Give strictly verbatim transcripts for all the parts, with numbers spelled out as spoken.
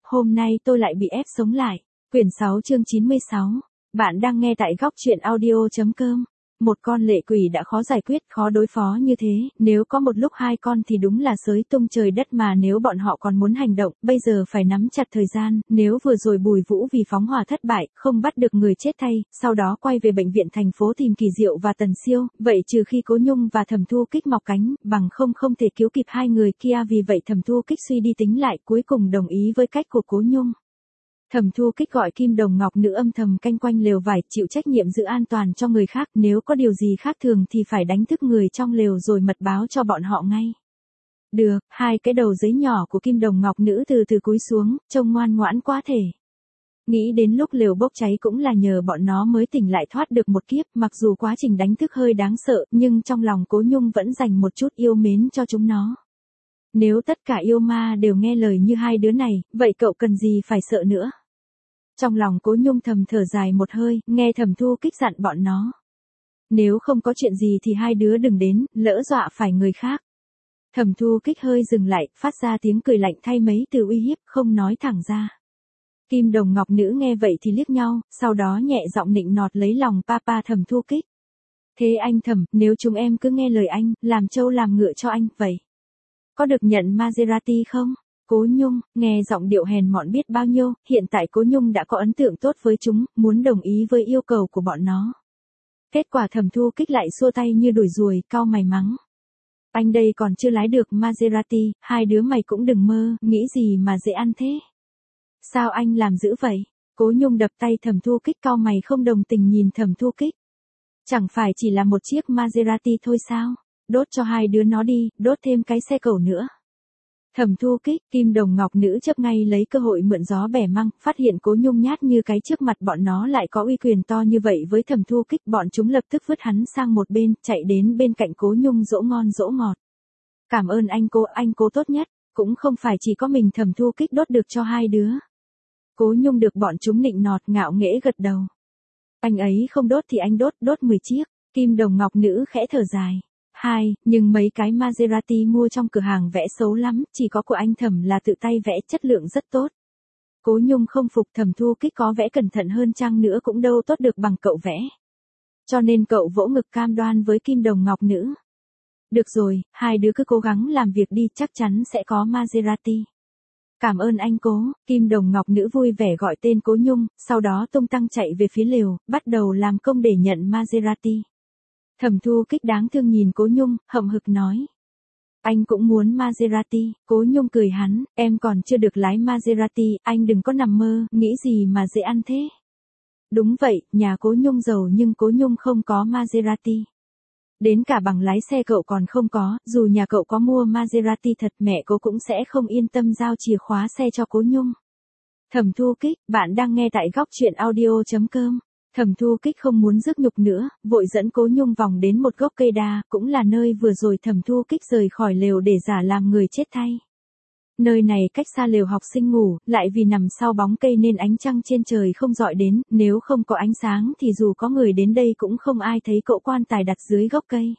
hôm nay tôi lại bị ép sống lại. Quyển sáu chương chín mươi sáu. Bạn đang nghe tại góc truyện audio.com. Một con lệ quỷ đã khó giải quyết, khó đối phó như thế, nếu có một lúc hai con thì đúng là xới tung trời đất mà nếu bọn họ còn muốn hành động, bây giờ phải nắm chặt thời gian, nếu vừa rồi Bùi Vũ vì phóng hỏa thất bại, không bắt được người chết thay, sau đó quay về bệnh viện thành phố tìm Kỳ Diệu và Tần Siêu, vậy trừ khi Cố Nhung và Thẩm Thu Kích mọc cánh, bằng không không thể cứu kịp hai người kia, vì vậy Thẩm Thu Kích suy đi tính lại cuối cùng đồng ý với cách của Cố Nhung. Thẩm Thu Kích gọi Kim Đồng Ngọc Nữ âm thầm canh quanh lều vải, chịu trách nhiệm giữ an toàn cho người khác, nếu có điều gì khác thường thì phải đánh thức người trong lều rồi mật báo cho bọn họ ngay. Được, hai cái đầu giấy nhỏ của Kim Đồng Ngọc Nữ từ từ cúi xuống, trông ngoan ngoãn quá thể. Nghĩ đến lúc lều bốc cháy cũng là nhờ bọn nó mới tỉnh lại thoát được một kiếp, mặc dù quá trình đánh thức hơi đáng sợ, nhưng trong lòng Cố Nhung vẫn dành một chút yêu mến cho chúng nó. Nếu tất cả yêu ma đều nghe lời như hai đứa này, vậy cậu cần gì phải sợ nữa. Trong lòng Cố Nhung thầm thở dài một hơi, nghe Thẩm Thu Kích dặn bọn nó. Nếu không có chuyện gì thì hai đứa đừng đến, lỡ dọa phải người khác. Thẩm Thu Kích hơi dừng lại, phát ra tiếng cười lạnh thay mấy từ uy hiếp, không nói thẳng ra. Kim Đồng Ngọc Nữ nghe vậy thì liếc nhau, sau đó nhẹ giọng nịnh nọt lấy lòng papa Thẩm Thu Kích. Thế anh Thẩm, nếu chúng em cứ nghe lời anh, làm trâu làm ngựa cho anh, vậy có được nhận Maserati không? Cố Nhung, nghe giọng điệu hèn mọn biết bao nhiêu, hiện tại Cố Nhung đã có ấn tượng tốt với chúng, muốn đồng ý với yêu cầu của bọn nó. Kết quả Thẩm Thu Kích lại xua tay như đuổi ruồi, cau mày mắng. Anh đây còn chưa lái được Maserati, hai đứa mày cũng đừng mơ, nghĩ gì mà dễ ăn thế. Sao anh làm dữ vậy? Cố Nhung đập tay Thẩm Thu Kích, cau mày không đồng tình nhìn Thẩm Thu Kích. Chẳng phải chỉ là một chiếc Maserati thôi sao? Đốt cho hai đứa nó đi, đốt thêm cái xe cẩu nữa. Thẩm Thu Kích, Kim Đồng Ngọc Nữ chớp ngay lấy cơ hội mượn gió bẻ măng, phát hiện Cố Nhung nhát như cái trước mặt bọn nó lại có uy quyền to như vậy với Thẩm Thu Kích, bọn chúng lập tức vứt hắn sang một bên, chạy đến bên cạnh Cố Nhung dỗ ngon dỗ ngọt. Cảm ơn anh Cố, anh Cố tốt nhất, cũng không phải chỉ có mình Thẩm Thu Kích đốt được cho hai đứa. Cố Nhung được bọn chúng nịnh nọt ngạo nghễ gật đầu. Anh ấy không đốt thì anh đốt, đốt mười chiếc, Kim Đồng Ngọc Nữ khẽ thở dài. Hai, nhưng mấy cái Maserati mua trong cửa hàng vẽ xấu lắm, chỉ có của anh Thẩm là tự tay vẽ, chất lượng rất tốt. Cố Nhung không phục, Thẩm Thu Kích có vẽ cẩn thận hơn chăng nữa cũng đâu tốt được bằng cậu vẽ. Cho nên cậu vỗ ngực cam đoan với Kim Đồng Ngọc Nữ. Được rồi, hai đứa cứ cố gắng làm việc đi, chắc chắn sẽ có Maserati. Cảm ơn anh Cố, Kim Đồng Ngọc Nữ vui vẻ gọi tên Cố Nhung, sau đó tung tăng chạy về phía lều, bắt đầu làm công để nhận Maserati. Thẩm Thu Kích đáng thương nhìn Cố Nhung, hậm hực nói. Anh cũng muốn Maserati, Cố Nhung cười hắn, em còn chưa được lái Maserati, anh đừng có nằm mơ, nghĩ gì mà dễ ăn thế. Đúng vậy, nhà Cố Nhung giàu nhưng Cố Nhung không có Maserati. Đến cả bằng lái xe cậu còn không có, dù nhà cậu có mua Maserati thật mẹ cô cũng sẽ không yên tâm giao chìa khóa xe cho Cố Nhung. Thẩm Thu Kích, bạn đang nghe tại góc truyện audio.com. Thẩm Thu Kích không muốn rước nhục nữa, vội dẫn Cố Nhung vòng đến một gốc cây đa, cũng là nơi vừa rồi Thẩm Thu Kích rời khỏi lều để giả làm người chết thay. Nơi này cách xa lều học sinh ngủ, lại vì nằm sau bóng cây nên ánh trăng trên trời không rọi đến, nếu không có ánh sáng thì dù có người đến đây cũng không ai thấy cỗ quan tài đặt dưới gốc cây.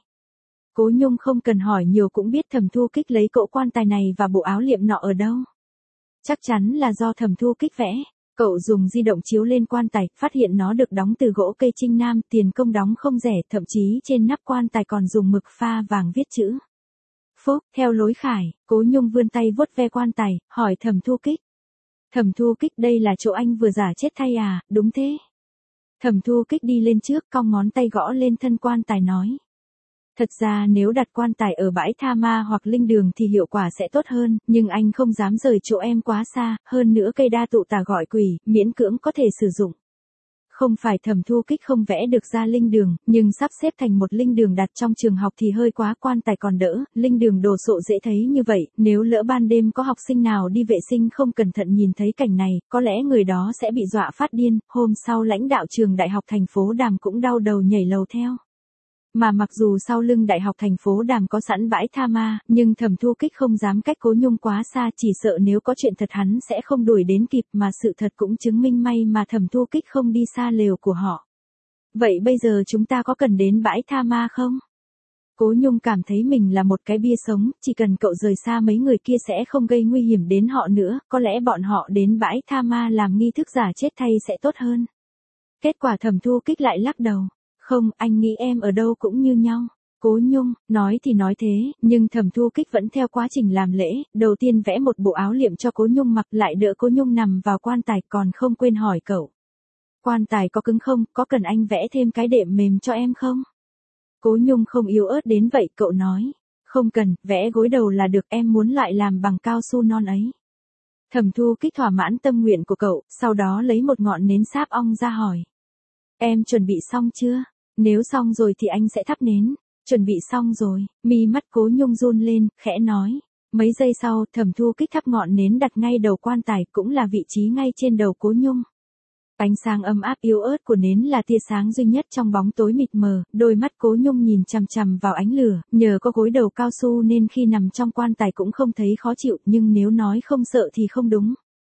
Cố Nhung không cần hỏi nhiều cũng biết Thẩm Thu Kích lấy cỗ quan tài này và bộ áo liệm nọ ở đâu. Chắc chắn là do Thẩm Thu Kích vẽ. Cậu dùng di động chiếu lên quan tài, phát hiện nó được đóng từ gỗ cây Trinh Nam, tiền công đóng không rẻ, thậm chí trên nắp quan tài còn dùng mực pha vàng viết chữ. Phúc, theo lối khải, Cố Nhung vươn tay vuốt ve quan tài, hỏi Thẩm Thu Kích. Thẩm Thu Kích, đây là chỗ anh vừa giả chết thay à, đúng thế? Thẩm Thu Kích đi lên trước, cong ngón tay gõ lên thân quan tài nói. Thật ra nếu đặt quan tài ở bãi tha ma hoặc linh đường thì hiệu quả sẽ tốt hơn, nhưng anh không dám rời chỗ em quá xa, hơn nữa cây đa tụ tà gọi quỷ, miễn cưỡng có thể sử dụng. Không phải Thẩm Thu Kích không vẽ được ra linh đường, nhưng sắp xếp thành một linh đường đặt trong trường học thì hơi quá, quan tài còn đỡ, linh đường đồ sộ dễ thấy như vậy, nếu lỡ ban đêm có học sinh nào đi vệ sinh không cẩn thận nhìn thấy cảnh này, có lẽ người đó sẽ bị dọa phát điên, hôm sau lãnh đạo trường đại học thành phố Đàm cũng đau đầu nhảy lầu theo. Mà mặc dù sau lưng đại học thành phố Đàm có sẵn bãi tha ma, nhưng Thẩm Thu Kích không dám cách Cố Nhung quá xa, chỉ sợ nếu có chuyện thật hắn sẽ không đuổi đến kịp, mà sự thật cũng chứng minh may mà Thẩm Thu Kích không đi xa lều của họ. Vậy bây giờ chúng ta có cần đến bãi tha ma không? Cố Nhung cảm thấy mình là một cái bia sống, chỉ cần cậu rời xa mấy người kia sẽ không gây nguy hiểm đến họ nữa, có lẽ bọn họ đến bãi tha ma làm nghi thức giả chết thay sẽ tốt hơn. Kết quả Thẩm Thu Kích lại lắc đầu. Không, anh nghĩ em ở đâu cũng như nhau. Cố Nhung, nói thì nói thế, nhưng Thẩm Thu Kích vẫn theo quá trình làm lễ, đầu tiên vẽ một bộ áo liệm cho Cố Nhung mặc lại đỡ Cố Nhung nằm vào quan tài còn không quên hỏi cậu. Quan tài có cứng không, có cần anh vẽ thêm cái đệm mềm cho em không? Cố Nhung không yếu ớt đến vậy, cậu nói. Không cần, vẽ gối đầu là được, em muốn lại làm bằng cao su non ấy. Thẩm Thu Kích thỏa mãn tâm nguyện của cậu, sau đó lấy một ngọn nến sáp ong ra hỏi. Em chuẩn bị xong chưa? Nếu xong rồi thì anh sẽ thắp nến. Chuẩn bị xong rồi, mi mắt Cố Nhung run lên, khẽ nói. Mấy giây sau, Thẩm Thu Kích thắp ngọn nến đặt ngay đầu quan tài, cũng là vị trí ngay trên đầu Cố Nhung. Ánh sáng ấm áp yếu ớt của nến là tia sáng duy nhất trong bóng tối mịt mờ, đôi mắt Cố Nhung nhìn chằm chằm vào ánh lửa, nhờ có gối đầu cao su nên khi nằm trong quan tài cũng không thấy khó chịu, nhưng nếu nói không sợ thì không đúng.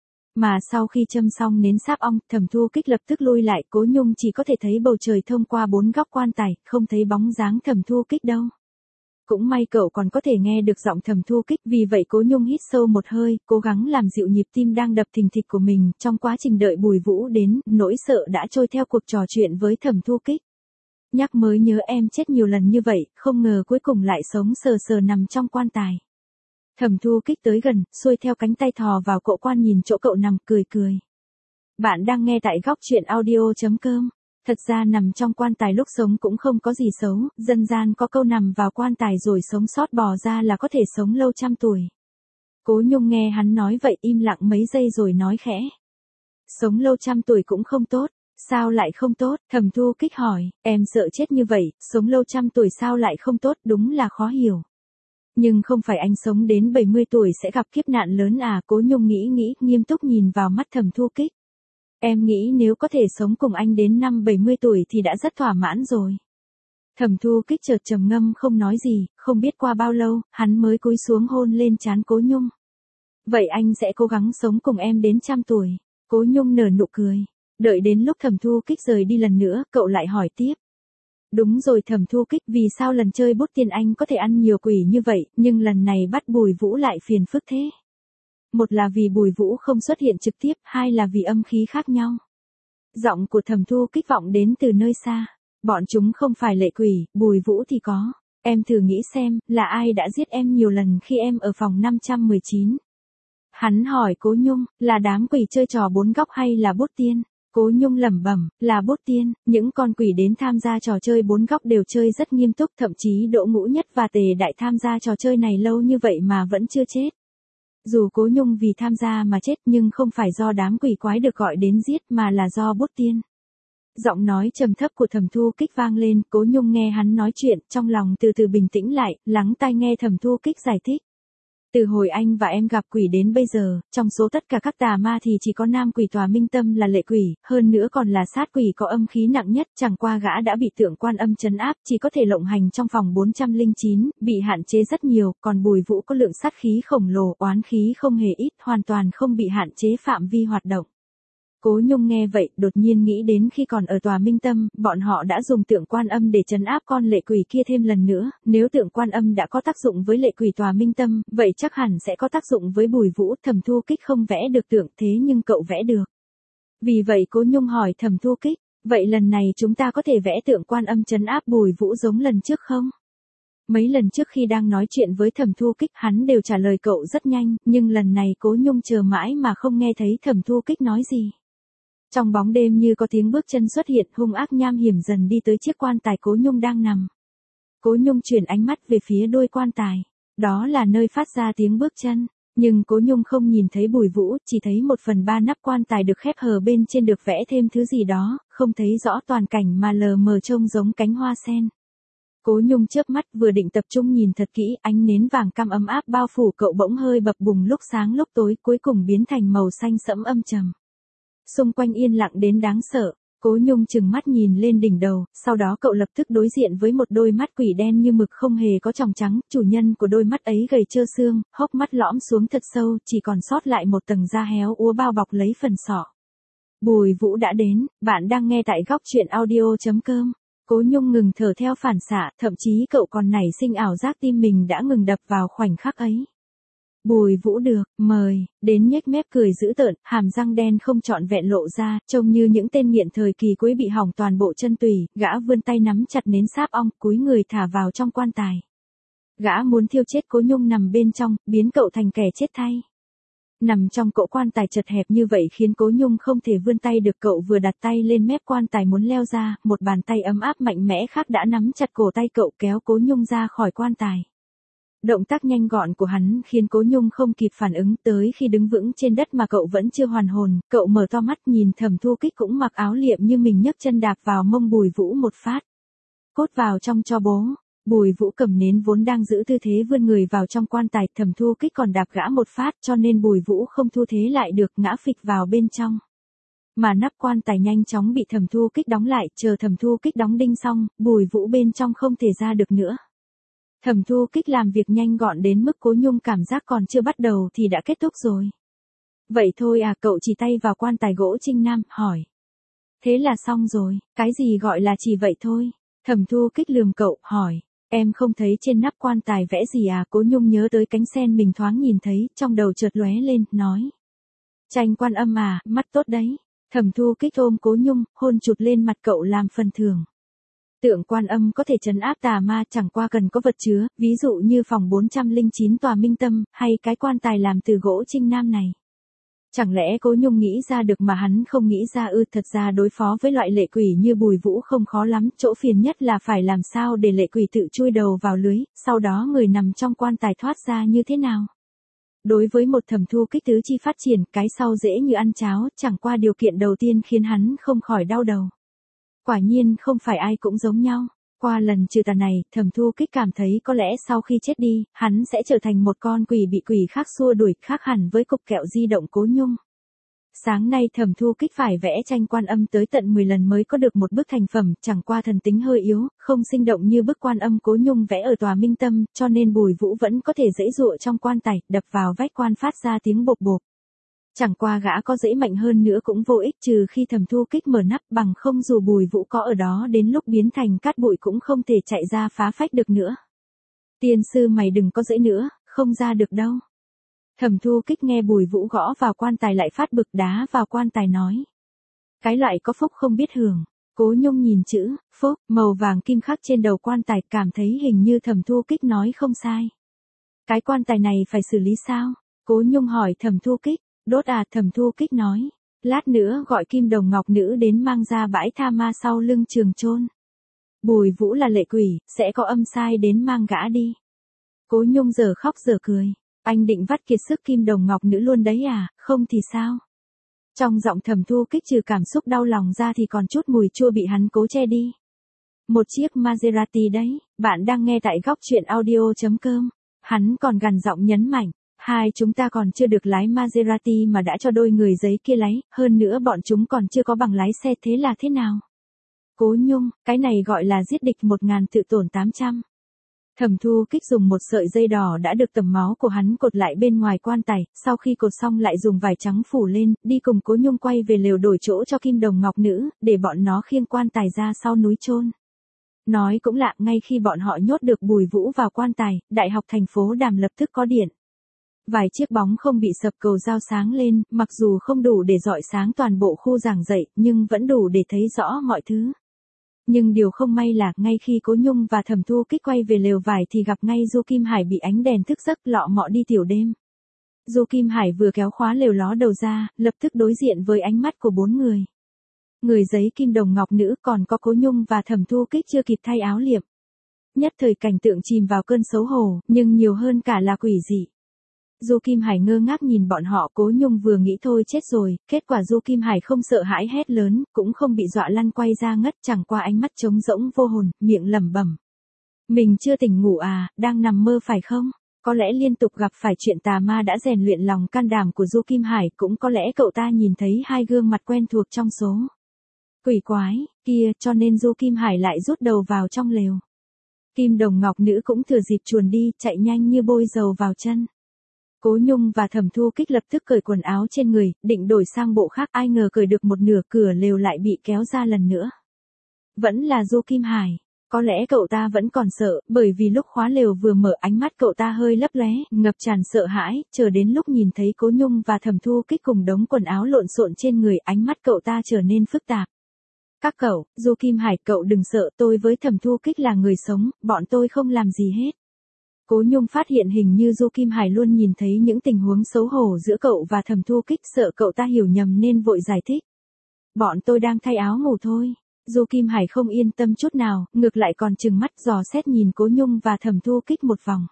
Mà sau khi châm xong nến sáp ong, Thẩm Thu Kích lập tức lui lại, Cố Nhung chỉ có thể thấy bầu trời thông qua bốn góc quan tài, không thấy bóng dáng Thẩm Thu Kích đâu. Cũng may cậu còn có thể nghe được giọng Thẩm Thu Kích, vì vậy Cố Nhung hít sâu một hơi, cố gắng làm dịu nhịp tim đang đập thình thịch của mình, trong quá trình đợi Bùi Vũ đến, nỗi sợ đã trôi theo cuộc trò chuyện với Thẩm Thu Kích. Nhắc mới nhớ em chết nhiều lần như vậy, không ngờ cuối cùng lại sống sờ sờ nằm trong quan tài. Thẩm Thu Kích tới gần, xuôi theo cánh tay thò vào cậu quan nhìn chỗ cậu nằm, cười cười. Bạn đang nghe tại góc truyện audio.com. Thật ra nằm trong quan tài lúc sống cũng không có gì xấu, dân gian có câu nằm vào quan tài rồi sống sót bò ra là có thể sống lâu trăm tuổi. Cố Nhung nghe hắn nói vậy im lặng mấy giây rồi nói khẽ. Sống lâu trăm tuổi cũng không tốt, sao lại không tốt? Thẩm Thu Kích hỏi, em sợ chết như vậy, sống lâu trăm tuổi sao lại không tốt, đúng là khó hiểu. Nhưng không phải anh sống đến bảy mươi tuổi sẽ gặp kiếp nạn lớn à? Cố Nhung nghĩ nghĩ, nghiêm túc nhìn vào mắt Thẩm Thu Kích. Em nghĩ nếu có thể sống cùng anh đến năm bảy mươi tuổi thì đã rất thỏa mãn rồi. Thẩm Thu Kích chợt trầm ngâm không nói gì, không biết qua bao lâu, hắn mới cúi xuống hôn lên trán Cố Nhung. Vậy anh sẽ cố gắng sống cùng em đến trăm tuổi. Cố Nhung nở nụ cười. Đợi đến lúc Thẩm Thu Kích rời đi lần nữa, cậu lại hỏi tiếp. Đúng rồi Thẩm Thu Kích, vì sao lần chơi bút tiên anh có thể ăn nhiều quỷ như vậy, nhưng lần này bắt Bùi Vũ lại phiền phức thế? Một là vì Bùi Vũ không xuất hiện trực tiếp, hai là vì âm khí khác nhau. Giọng của Thẩm Thu Kích vọng đến từ nơi xa. Bọn chúng không phải lệ quỷ, Bùi Vũ thì có. Em thử nghĩ xem, là ai đã giết em nhiều lần khi em ở phòng năm trăm mười chín? Hắn hỏi Cố Nhung, là đám quỷ chơi trò bốn góc hay là bút tiên? Cố Nhung lẩm bẩm, là bút tiên, những con quỷ đến tham gia trò chơi bốn góc đều chơi rất nghiêm túc, thậm chí Đỗ Ngũ Nhất và Tề Đại tham gia trò chơi này lâu như vậy mà vẫn chưa chết. Dù Cố Nhung vì tham gia mà chết nhưng không phải do đám quỷ quái được gọi đến giết mà là do bút tiên. Giọng nói trầm thấp của Thẩm Thu Kích vang lên, Cố Nhung nghe hắn nói chuyện, trong lòng từ từ bình tĩnh lại, lắng tai nghe Thẩm Thu Kích giải thích. Từ hồi anh và em gặp quỷ đến bây giờ, trong số tất cả các tà ma thì chỉ có nam quỷ Tòa Minh Tâm là lệ quỷ, hơn nữa còn là sát quỷ có âm khí nặng nhất, chẳng qua gã đã bị Tượng Quan Âm trấn áp, chỉ có thể lộng hành trong phòng bốn trăm lẻ chín, bị hạn chế rất nhiều, còn Bùi Vũ có lượng sát khí khổng lồ, oán khí không hề ít, hoàn toàn không bị hạn chế phạm vi hoạt động. Cố Nhung nghe vậy, đột nhiên nghĩ đến khi còn ở Tòa Minh Tâm, bọn họ đã dùng Tượng Quan Âm để trấn áp con lệ quỷ kia thêm lần nữa, nếu Tượng Quan Âm đã có tác dụng với lệ quỷ Tòa Minh Tâm, vậy chắc hẳn sẽ có tác dụng với Bùi Vũ. Thẩm Thu Kích không vẽ được tượng thế nhưng cậu vẽ được. Vì vậy Cố Nhung hỏi Thẩm Thu Kích, vậy lần này chúng ta có thể vẽ Tượng Quan Âm trấn áp Bùi Vũ giống lần trước không? Mấy lần trước khi đang nói chuyện với Thẩm Thu Kích hắn đều trả lời cậu rất nhanh, nhưng lần này Cố Nhung chờ mãi mà không nghe thấy Thẩm Thu Kích nói gì. Trong bóng đêm như có tiếng bước chân xuất hiện, hung ác nham hiểm dần đi tới chiếc quan tài Cố Nhung đang nằm. Cố Nhung chuyển ánh mắt về phía đôi quan tài. Đó là nơi phát ra tiếng bước chân. Nhưng Cố Nhung không nhìn thấy Bùi Vũ, chỉ thấy một phần ba nắp quan tài được khép hờ bên trên được vẽ thêm thứ gì đó, không thấy rõ toàn cảnh mà lờ mờ trông giống cánh hoa sen. Cố Nhung chớp mắt vừa định tập trung nhìn thật kỹ, ánh nến vàng cam ấm áp bao phủ cậu bỗng hơi bập bùng lúc sáng lúc tối, cuối cùng biến thành màu xanh sẫm âm trầm. Xung quanh yên lặng đến đáng sợ, Cố Nhung chừng mắt nhìn lên đỉnh đầu, sau đó cậu lập tức đối diện với một đôi mắt quỷ đen như mực không hề có tròng trắng, chủ nhân của đôi mắt ấy gầy trơ xương, hốc mắt lõm xuống thật sâu, chỉ còn sót lại một tầng da héo úa bao bọc lấy phần sọ. Bùi Vũ đã đến, bạn đang nghe tại góc truyện audio chấm com. Cố Nhung ngừng thở theo phản xạ, thậm chí cậu còn nảy sinh ảo giác tim mình đã ngừng đập vào khoảnh khắc ấy. Bùi Vũ được, mời, đến nhếch mép cười dữ tợn, hàm răng đen không trọn vẹn lộ ra, trông như những tên nghiện thời kỳ cuối bị hỏng toàn bộ chân tùy, gã vươn tay nắm chặt nến sáp ong, cúi người thả vào trong quan tài. Gã muốn thiêu chết Cố Nhung nằm bên trong, biến cậu thành kẻ chết thay. Nằm trong cỗ quan tài chật hẹp như vậy khiến Cố Nhung không thể vươn tay được, cậu vừa đặt tay lên mép quan tài muốn leo ra, một bàn tay ấm áp mạnh mẽ khác đã nắm chặt cổ tay cậu kéo Cố Nhung ra khỏi quan tài. Động tác nhanh gọn của hắn khiến Cố Nhung không kịp phản ứng, tới khi đứng vững trên đất mà cậu vẫn chưa hoàn hồn, cậu mở to mắt nhìn Thẩm Thu Kích cũng mặc áo liệm như mình, nhấc chân đạp vào mông Bùi Vũ một phát. Cốt vào trong cho bố. Bùi Vũ cầm nến vốn đang giữ tư thế vươn người vào trong quan tài, Thẩm Thu Kích còn đạp gã một phát cho nên Bùi Vũ không thu thế lại được, ngã phịch vào bên trong. Mà nắp quan tài nhanh chóng bị Thẩm Thu Kích đóng lại, chờ Thẩm Thu Kích đóng đinh xong, Bùi Vũ bên trong không thể ra được nữa. Thẩm Thu Kích làm việc nhanh gọn đến mức Cố Nhung cảm giác còn chưa bắt đầu thì đã kết thúc rồi. Vậy thôi à, cậu chỉ tay vào quan tài gỗ Trinh Nam, hỏi. Thế là xong rồi, cái gì gọi là chỉ vậy thôi? Thẩm Thu Kích lườm cậu, hỏi. Em không thấy trên nắp quan tài vẽ gì à? Cố Nhung nhớ tới cánh sen mình thoáng nhìn thấy, trong đầu chợt lóe lên, nói. Tranh Quan Âm à, mắt tốt đấy. Thẩm Thu Kích ôm Cố Nhung, hôn chụt lên mặt cậu làm phần thưởng. Tượng Quan Âm có thể trấn áp tà ma, chẳng qua cần có vật chứa, ví dụ như phòng bốn trăm lẻ chín tòa Minh Tâm, hay cái quan tài làm từ gỗ Trinh Nam này. Chẳng lẽ Cố Nhung nghĩ ra được mà hắn không nghĩ ra ư? Thật ra đối phó với loại lệ quỷ như Bùi Vũ không khó lắm, chỗ phiền nhất là phải làm sao để lệ quỷ tự chui đầu vào lưới, sau đó người nằm trong quan tài thoát ra như thế nào. Đối với một Thẩm Thu Kích tứ chi phát triển, cái sau dễ như ăn cháo, chẳng qua điều kiện đầu tiên khiến hắn không khỏi đau đầu. Quả nhiên không phải ai cũng giống nhau. Qua lần trừ tà này, Thẩm Thu Kích cảm thấy có lẽ sau khi chết đi, hắn sẽ trở thành một con quỷ bị quỷ khác xua đuổi, khác hẳn với cục kẹo di động Cố Nhung. Sáng nay Thẩm Thu Kích phải vẽ tranh Quan Âm tới tận mười lần mới có được một bức thành phẩm, chẳng qua thần tính hơi yếu, không sinh động như bức Quan Âm Cố Nhung vẽ ở tòa Minh Tâm, cho nên Bùi Vũ vẫn có thể giãy giụa trong quan tài, đập vào vách quan phát ra tiếng bộp bộp. Chẳng qua gã có dễ mạnh hơn nữa cũng vô ích, trừ khi Thẩm Thu Kích mở nắp, bằng không dù Bùi Vũ có ở đó đến lúc biến thành cát bụi cũng không thể chạy ra phá phách được nữa. Tiên sư mày đừng có dễ nữa, không ra được đâu. Thẩm Thu Kích nghe Bùi Vũ gõ vào quan tài lại phát bực, đá vào quan tài nói. Cái loại có phúc không biết hưởng. Cố Nhung nhìn chữ phúc màu vàng kim khắc trên đầu quan tài, cảm thấy hình như Thẩm Thu Kích nói không sai. Cái quan tài này phải xử lý sao? Cố Nhung hỏi Thẩm Thu Kích. Đốt à, Thẩm Thu Kích nói. Lát nữa gọi Kim Đồng Ngọc Nữ đến mang ra bãi tha ma sau lưng trường chôn. Bùi Vũ là lệ quỷ, sẽ có âm sai đến mang gã đi. Cố Nhung giờ khóc giờ cười. Anh định vắt kiệt sức Kim Đồng Ngọc Nữ luôn đấy à, không thì sao? Trong giọng Thẩm Thu Kích trừ cảm xúc đau lòng ra thì còn chút mùi chua bị hắn cố che đi. Một chiếc Maserati đấy, bạn đang nghe tại góc truyện audio chấm com. Hắn còn gằn giọng nhấn mạnh. Hai chúng ta còn chưa được lái Maserati mà đã cho đôi người giấy kia lái, hơn nữa bọn chúng còn chưa có bằng lái xe, thế là thế nào? Cố Nhung, cái này gọi là giết địch một ngàn tự tổn tám trăm. Thẩm Thu Kích dùng một sợi dây đỏ đã được tẩm máu của hắn cột lại bên ngoài quan tài, sau khi cột xong lại dùng vải trắng phủ lên, đi cùng Cố Nhung quay về lều đổi chỗ cho Kim Đồng Ngọc Nữ, để bọn nó khiêng quan tài ra sau núi chôn. Nói cũng lạ, ngay khi bọn họ nhốt được Bùi Vũ vào quan tài, đại học thành phố Đàm lập tức có điện. Vài chiếc bóng không bị sập cầu dao sáng lên, mặc dù không đủ để rọi sáng toàn bộ khu giảng dạy, nhưng vẫn đủ để thấy rõ mọi thứ. Nhưng điều không may là, ngay khi Cố Nhung và Thẩm Thu Kích quay về lều vải thì gặp ngay Du Kim Hải bị ánh đèn thức giấc, lọ mọ đi tiểu đêm. Du Kim Hải vừa kéo khóa lều ló đầu ra, lập tức đối diện với ánh mắt của bốn người. Người giấy Kim Đồng Ngọc Nữ, còn có Cố Nhung và Thẩm Thu Kích chưa kịp thay áo liệm. Nhất thời cảnh tượng chìm vào cơn xấu hổ, nhưng nhiều hơn cả là quỷ dị. Du Kim Hải ngơ ngác nhìn bọn họ, Cố Nhung vừa nghĩ thôi chết rồi, kết quả Du Kim Hải không sợ hãi hét lớn, cũng không bị dọa lăn quay ra ngất, chẳng qua ánh mắt trống rỗng vô hồn, miệng lẩm bẩm. Mình chưa tỉnh ngủ à, đang nằm mơ phải không? Có lẽ liên tục gặp phải chuyện tà ma đã rèn luyện lòng can đảm của Du Kim Hải, cũng có lẽ cậu ta nhìn thấy hai gương mặt quen thuộc trong số quỷ quái kia, cho nên Du Kim Hải lại rút đầu vào trong lều. Kim Đồng Ngọc Nữ cũng thừa dịp chuồn đi, chạy nhanh như bôi dầu vào chân. Cố Nhung và Thẩm Thu Kích lập tức cởi quần áo trên người, định đổi sang bộ khác, ai ngờ cởi được một nửa, cửa lều lại bị kéo ra lần nữa. Vẫn là Du Kim Hải. Có lẽ cậu ta vẫn còn sợ, bởi vì lúc khóa lều vừa mở ánh mắt cậu ta hơi lấp lóe, ngập tràn sợ hãi, chờ đến lúc nhìn thấy Cố Nhung và Thẩm Thu Kích cùng đống quần áo lộn xộn trên người, ánh mắt cậu ta trở nên phức tạp. Các cậu, Du Kim Hải, cậu đừng sợ, tôi với Thẩm Thu Kích là người sống, bọn tôi không làm gì hết. Cố Nhung phát hiện hình như Du Kim Hải luôn nhìn thấy những tình huống xấu hổ giữa cậu và Thẩm Thu Kích, sợ cậu ta hiểu nhầm nên vội giải thích. Bọn tôi đang thay áo ngủ thôi. Du Kim Hải không yên tâm chút nào, ngược lại còn trừng mắt dò xét nhìn Cố Nhung và Thẩm Thu Kích một vòng.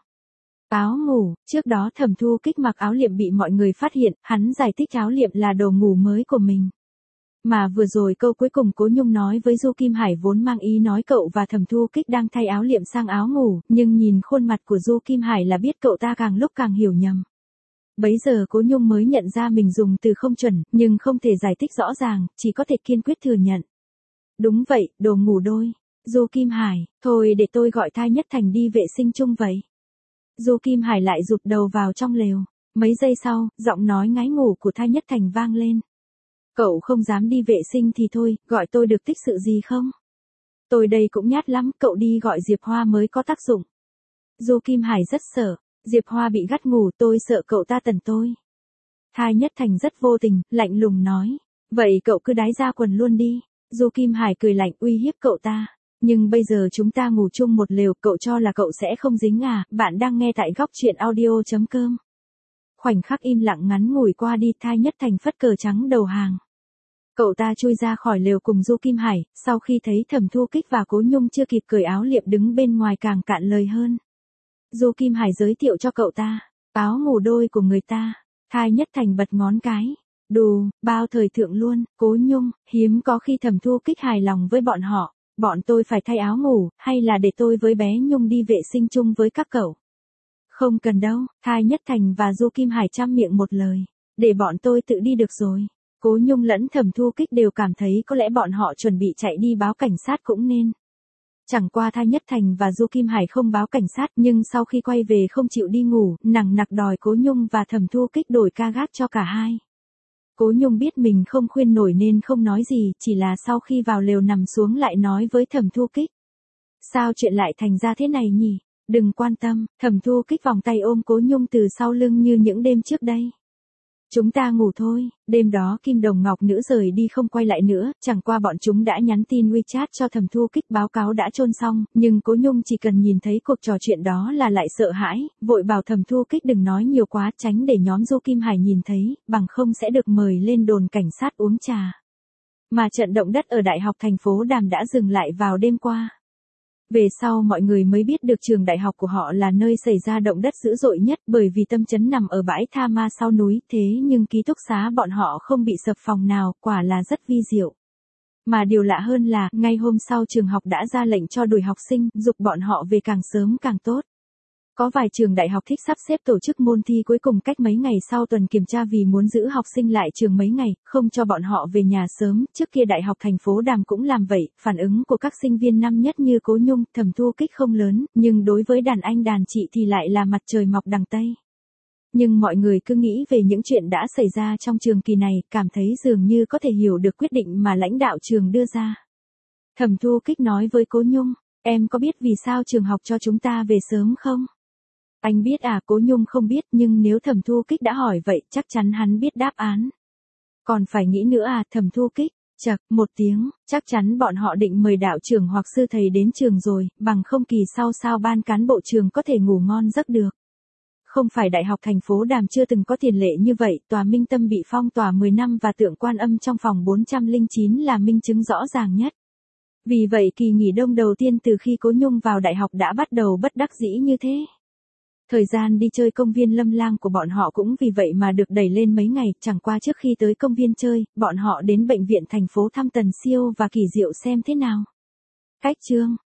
Áo ngủ, trước đó Thẩm Thu Kích mặc áo liệm bị mọi người phát hiện, hắn giải thích áo liệm là đồ ngủ mới của mình. Mà vừa rồi câu cuối cùng Cố Nhung nói với Du Kim Hải vốn mang ý nói cậu và Thẩm Thu Kích đang thay áo liệm sang áo ngủ, nhưng nhìn khuôn mặt của Du Kim Hải là biết cậu ta càng lúc càng hiểu nhầm. Bấy giờ Cố Nhung mới nhận ra mình dùng từ không chuẩn, nhưng không thể giải thích rõ ràng, chỉ có thể kiên quyết thừa nhận. Đúng vậy, đồ ngủ đôi. Du Kim Hải, thôi để tôi gọi Thai Nhất Thành đi vệ sinh chung vậy. Du Kim Hải lại rụt đầu vào trong lều. Mấy giây sau, giọng nói ngái ngủ của Thai Nhất Thành vang lên. Cậu không dám đi vệ sinh thì thôi, gọi tôi được tích sự gì không? Tôi đây cũng nhát lắm, cậu đi gọi Diệp Hoa mới có tác dụng. Du Kim Hải rất sợ, Diệp Hoa bị gắt ngủ, tôi sợ cậu ta tần tôi. Thai Nhất Thành rất vô tình, lạnh lùng nói. Vậy cậu cứ đái ra quần luôn đi. Du Kim Hải cười lạnh uy hiếp cậu ta. Nhưng bây giờ chúng ta ngủ chung một lều, cậu cho là cậu sẽ không dính à? Bạn đang nghe tại góc truyện audio chấm com. Khoảnh khắc im lặng ngắn ngủi qua đi, Thai Nhất Thành phất cờ trắng đầu hàng. Cậu ta chui ra khỏi lều cùng Du Kim Hải, sau khi thấy Thẩm Thu Kích và Cố Nhung chưa kịp cởi áo liệm đứng bên ngoài càng cạn lời hơn. Du Kim Hải giới thiệu cho cậu ta, áo ngủ đôi của người ta. Thai Nhất Thành bật ngón cái. Đù, bao thời thượng luôn, Cố Nhung, hiếm có khi Thẩm Thu Kích hài lòng với bọn họ. Bọn tôi phải thay áo ngủ, hay là để tôi với bé Nhung đi vệ sinh chung với các cậu? Không cần đâu, Thai Nhất Thành và Du Kim Hải chăm miệng một lời. Để bọn tôi tự đi được rồi. Cố Nhung lẫn Thẩm Thu Kích đều cảm thấy có lẽ bọn họ chuẩn bị chạy đi báo cảnh sát cũng nên. Chẳng qua Thai Nhất Thành và Du Kim Hải không báo cảnh sát, nhưng sau khi quay về không chịu đi ngủ, nằng nặc đòi Cố Nhung và Thẩm Thu Kích đổi ca gác cho cả hai. Cố Nhung biết mình không khuyên nổi nên không nói gì, chỉ là sau khi vào lều nằm xuống lại nói với Thẩm Thu Kích. Sao chuyện lại thành ra thế này nhỉ? Đừng quan tâm, Thẩm Thu Kích vòng tay ôm Cố Nhung từ sau lưng như những đêm trước đây. Chúng ta ngủ thôi. Đêm đó Kim Đồng Ngọc Nữ rời đi không quay lại nữa, chẳng qua bọn chúng đã nhắn tin WeChat cho Thẩm Thu Kích báo cáo đã chôn xong, nhưng Cố Nhung chỉ cần nhìn thấy cuộc trò chuyện đó là lại sợ hãi, vội bảo Thẩm Thu Kích đừng nói nhiều quá, tránh để nhóm Du Kim Hải nhìn thấy, bằng không sẽ được mời lên đồn cảnh sát uống trà. Mà trận động đất ở Đại học thành phố Đàm đã dừng lại vào đêm qua. Về sau mọi người mới biết được trường đại học của họ là nơi xảy ra động đất dữ dội nhất, bởi vì tâm trấn nằm ở bãi tha ma sau núi, thế nhưng ký túc xá bọn họ không bị sập phòng nào, quả là rất vi diệu. Mà điều lạ hơn là, ngay hôm sau trường học đã ra lệnh cho đuổi học sinh, giục bọn họ về càng sớm càng tốt. Có vài trường đại học thích sắp xếp tổ chức môn thi cuối cùng cách mấy ngày sau tuần kiểm tra vì muốn giữ học sinh lại trường mấy ngày, không cho bọn họ về nhà sớm. Trước kia Đại học thành phố Đàm cũng làm vậy, phản ứng của các sinh viên năm nhất như Cố Nhung, Thẩm Thu Kích không lớn, nhưng đối với đàn anh đàn chị thì lại là mặt trời mọc đằng Tây. Nhưng mọi người cứ nghĩ về những chuyện đã xảy ra trong trường kỳ này, cảm thấy dường như có thể hiểu được quyết định mà lãnh đạo trường đưa ra. Thẩm Thu Kích nói với Cố Nhung, em có biết vì sao trường học cho chúng ta về sớm không? Anh biết à? Cố Nhung không biết, nhưng nếu Thẩm Thu Kích đã hỏi vậy, chắc chắn hắn biết đáp án. Còn phải nghĩ nữa à? Thẩm Thu Kích, chậc, một tiếng, chắc chắn bọn họ định mời đạo trưởng hoặc sư thầy đến trường rồi, bằng không kỳ sau sao ban cán bộ trường có thể ngủ ngon giấc được. Không phải Đại học thành phố Đàm chưa từng có tiền lệ như vậy, tòa Minh Tâm bị phong tỏa mười năm và tượng Quan Âm trong phòng bốn trăm lẻ chín là minh chứng rõ ràng nhất. Vì vậy kỳ nghỉ đông đầu tiên từ khi Cố Nhung vào đại học đã bắt đầu bất đắc dĩ như thế. Thời gian đi chơi công viên Lâm Lang của bọn họ cũng vì vậy mà được đẩy lên mấy ngày, chẳng qua trước khi tới công viên chơi, bọn họ đến bệnh viện thành phố thăm Tần Siêu và Kỳ Diệu xem thế nào. Cách chương